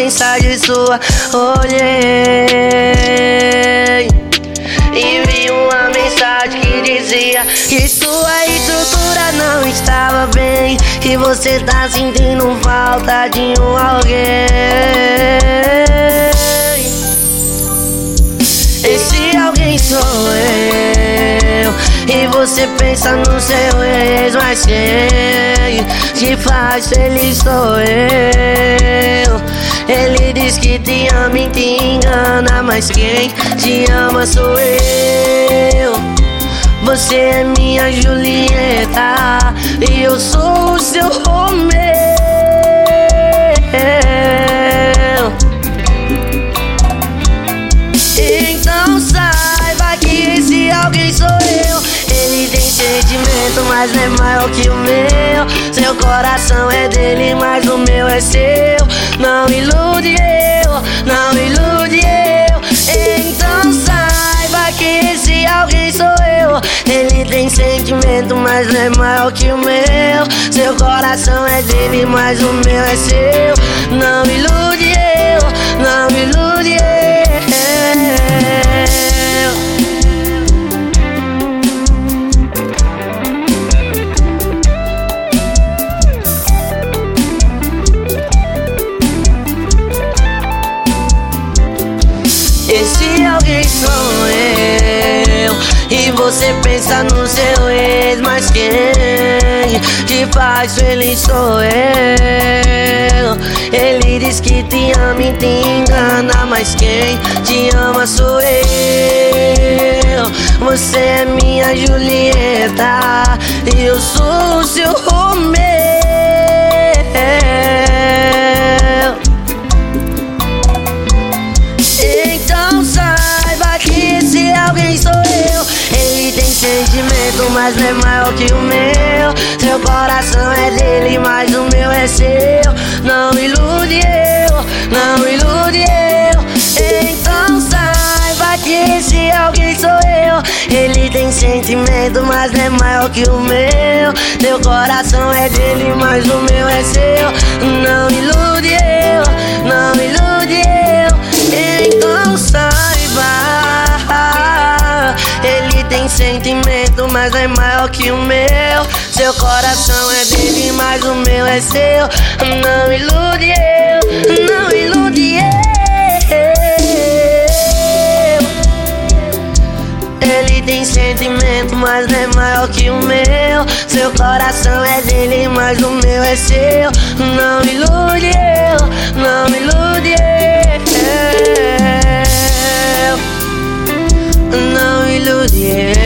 mensagem sua, olhei e vi uma mensagem que dizia que sua estrutura não estava bem e você tá sentindo falta de alguém. Esse alguém sou eu e você pensa no seu ex, mas quem te faz feliz sou eu. Ele diz que te ama e te engana, mas quem te ama sou eu. Você é minha Julieta e eu sou o seu Romeu. Então saiba que esse alguém sou eu. Ele tem sentimento, mas não é maior que o meu. Seu coração é dele, mas o meu é seu. Não ilude eu, não ilude eu. Então saiba que esse alguém sou eu. Ele tem sentimento, mas não é maior que o meu. Seu coração é dele, mas o meu é seu. Não ilude eu, não ilude eu. Esse alguém sou eu e você pensa no seu ex, mas quem te faz feliz sou eu. Ele diz que te ama e te engana, mas quem te ama sou eu. Você é minha Julieta e eu sou o seu Romeu. Alguém sou eu. Ele tem sentimento, mas não é maior que o meu. Seu coração é dele, mas o meu é seu. Não ilude eu, não ilude eu. Então saiba que esse alguém sou eu. Ele tem sentimento, mas não é maior que o meu. Seu coração é dele, mas o meu é seu. Não ilude eu, não ilude eu. Então saiba, ele tem sentimento, mas não é maior que o meu. Seu coração é dele, mas o meu é seu. Não ilude eu, não ilude eu. Ele tem sentimento, mas não é maior que o meu. Seu coração é dele, mas o meu é seu. Não ilude eu, não ilude eu. Não ilude eu.